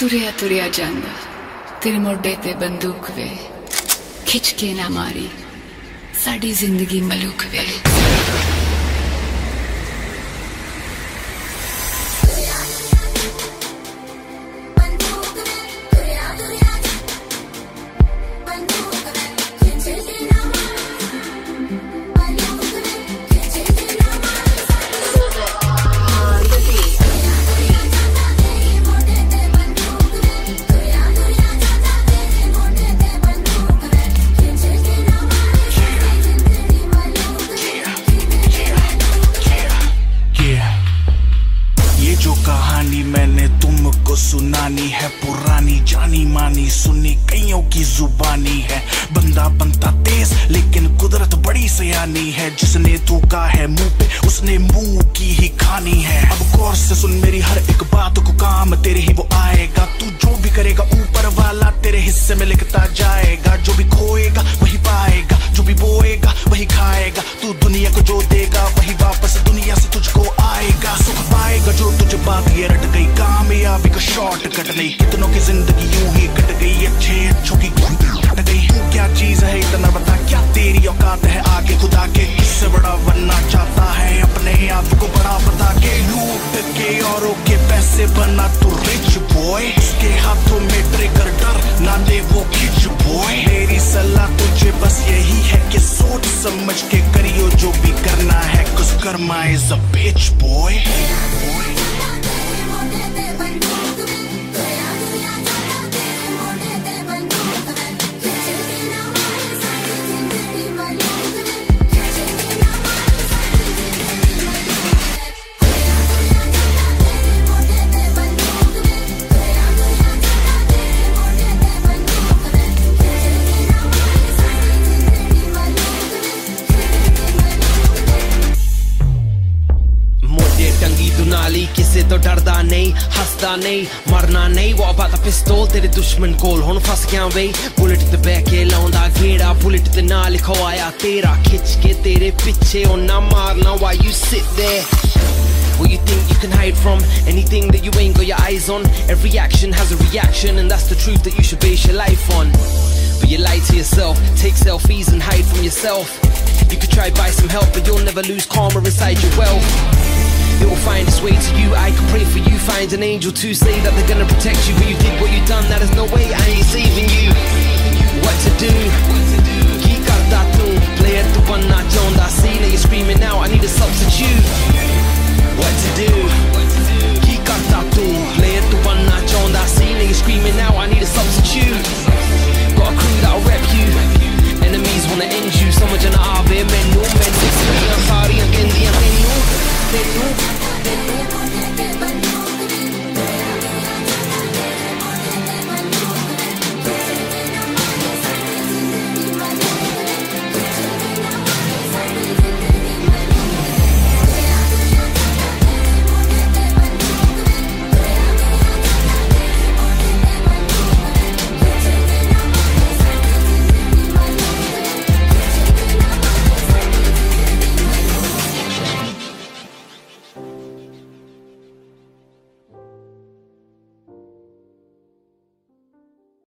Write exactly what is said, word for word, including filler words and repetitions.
तुरिया तुरिया जांदा तेरे मोढे ते बंदूक वे खिच के ना मारी साड़ी जिंदगी मलूक वे। कहानी मैंने तुमको सुनानी है, पुरानी जानी मानी सुनी कईयों की जुबानी है। बंदा बनता तेज लेकिन कुदरत बड़ी सयानी है, जिसने थूका है मुंह पे उसने मुंह की ही खानी है। अब गौर से सुन मेरी हर एक बात को, काम तेरे ही वो आएगा। तू जो भी करेगा ऊपर वाला तेरे हिस्से में लिखता जाएगा। जो भी खोएगा वही पाएगा, जो भी बोएगा वही खाएगा। तू दुनिया को जो देगा वही वापस दुनिया से तुझको आएगा। सुख पाएगा जो तुझे बात ये रट गई, कामयाबी का शॉर्ट कट नहीं। कितनों की जिंदगी यूं ही कट गई, अच्छे अच्छों की कट गई। तू क्या चीज है इतना बता, क्या तेरी औकात है आगे खुदा के? किससे बड़ा बनना चाहता है अपने आप को बड़ा बता के? लूट के औरों के पैसे बना तू रिच बॉय, उसके हाथों में ट्रिगर डर ना दे वो खिच बॉय। मेरी सलाह तुझे बस यही है कि सोच समझ के करियो जो भी करना है, कुछ karma is a bitch boy. टंगी दुनाली किसे तो डरदा नहीं, हंसदा नहीं, मरना नहीं। वो about the pistol तेरे दुश्मन कोल हुन फस गया वे। बुलेट ते बैठ के लाउंदा घेड़ा, बुलेट ते ना लिखो आया तेरा, खिच के तेरे पीछे ओ ना मारना। Why you sit there? What you think you can hide from? Anything that you ain't got your eyes on. Every action has a reaction, and that's the truth that you should base your life on. But you lie to yourself, take selfies and hide from yourself. You could try buy some help, but you'll never lose karma inside your wealth. It will find its way to you. I can pray for you, find an angel to say that they're gonna protect you. But you did what you done, that is no way I ain't saving you. What to do? Ki karta tu, player tu banna chaunda. See now you're screaming out, I need a substitute. What to do? Ki karta